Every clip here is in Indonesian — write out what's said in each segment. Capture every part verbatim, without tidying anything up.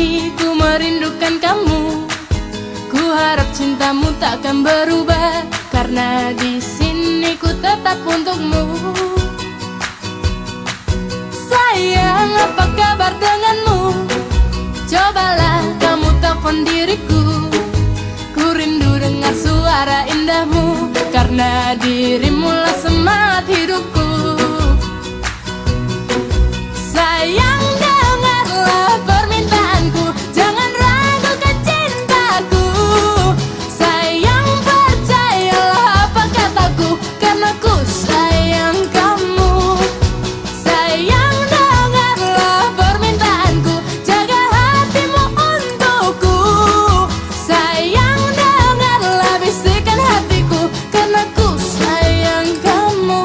sini ku merindukan kamu. Ku harap cintamu takkan berubah, karena di sini ku tetap untukmu. Sayang, apa kabar denganmu? Cobalah kamu telepon diriku. Ku rindu dengar suara indahmu, karena dirimulah semangat hidupku. Sayang, dengarlah permintaanku, jangan ragukan cintaku. Sayang, percayalah apa kataku, karena ku sayang kamu. Sayang, dengarlah permintaanku, jaga hatimu untukku. Sayang, dengarlah bisikan hatiku, karena ku sayang kamu.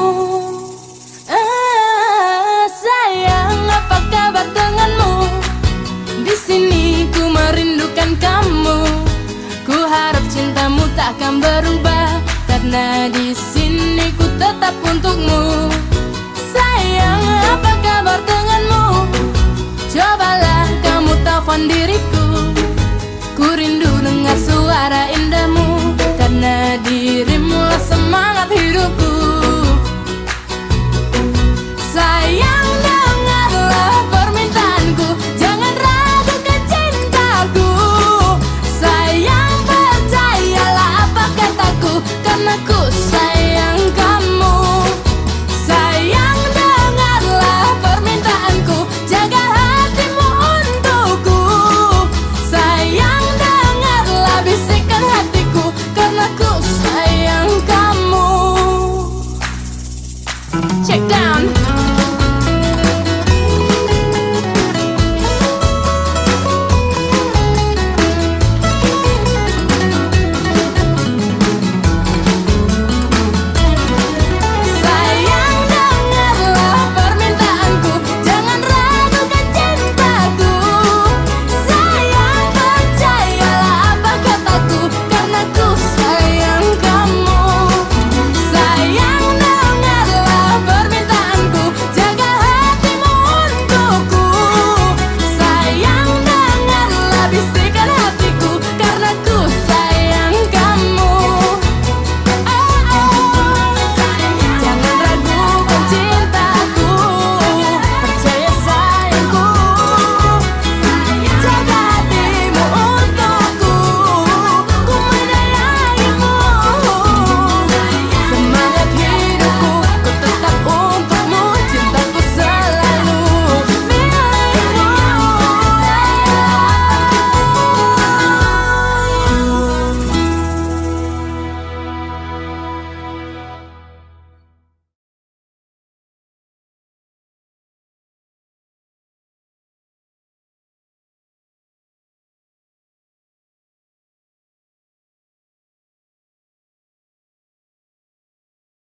Ah, sayang, apa kabar denganmu? Di sini ku merindukan kamu. Ku harap cintamu takkan berubah, karena di sini ku tetap untukmu. Sayang, apa kabar denganmu?